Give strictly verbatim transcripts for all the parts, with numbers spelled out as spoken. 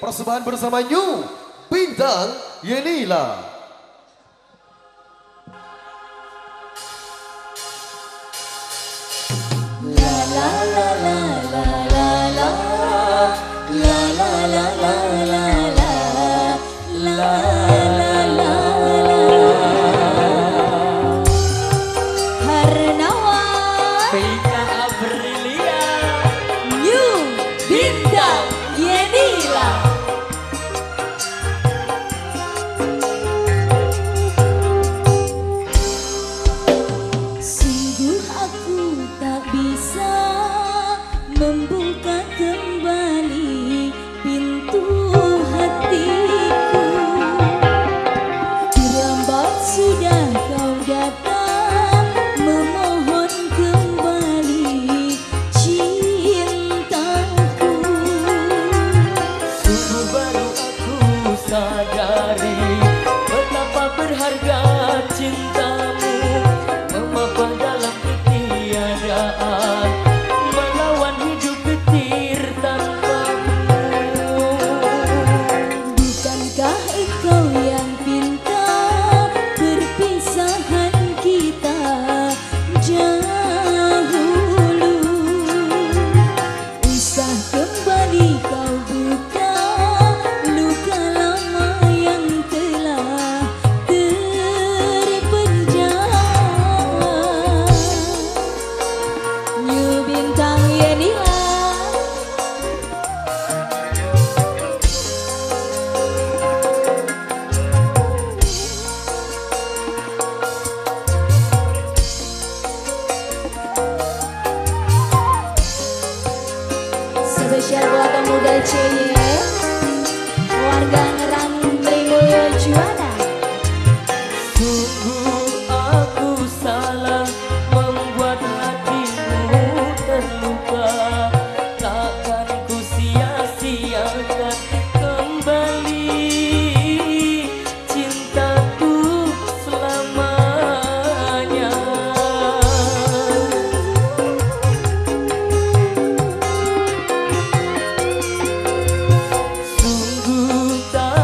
persembahan bersama New Bintang Yenila. La la la la la la la la la la la la la la la Harnawan Pika Aprilia New Bintang Yenila. Sungguh aku tak bisa membuka kembali pintu hatiku. Terlambat sudah kau datang memohon kembali cintaku. Sungguh baru aku sadari betapa berharga cintamu, memapah dalam ketiadaan, melawan hidup getir tanpamu. Bukankah engkau yang pinta perpisahan kita dahulu? Usah kembali kau buka luka lama yang telah terpenjara. New Bintang Yenila. Spesial buat pemuda C Y, warga Ngerang Trimulyo Juwana. Sungguh aku salah membuat hatimu terluka, takkan ku sia-siakan kembali cintaku selamanya. Sungguh tak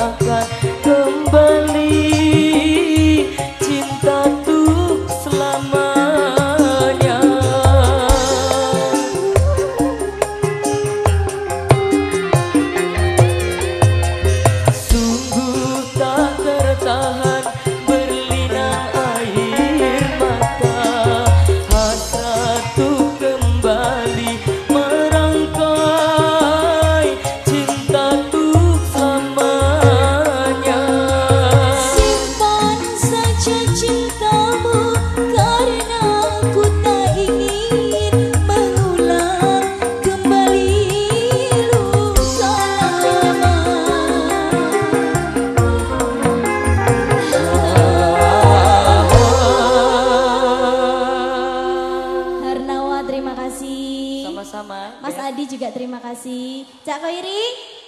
takkan kembali cinta tuh selamanya. Sungguh tak tertahan berlinang air mata, hasrat tuh kembali merangkai cinta tuh selamanya. Simpan saja cintamu karena ku tak ingin mengulang kembali luka lama. Hernawa terima kasih. Sama-sama. Mas Adi juga terima kasih. Cak Koiri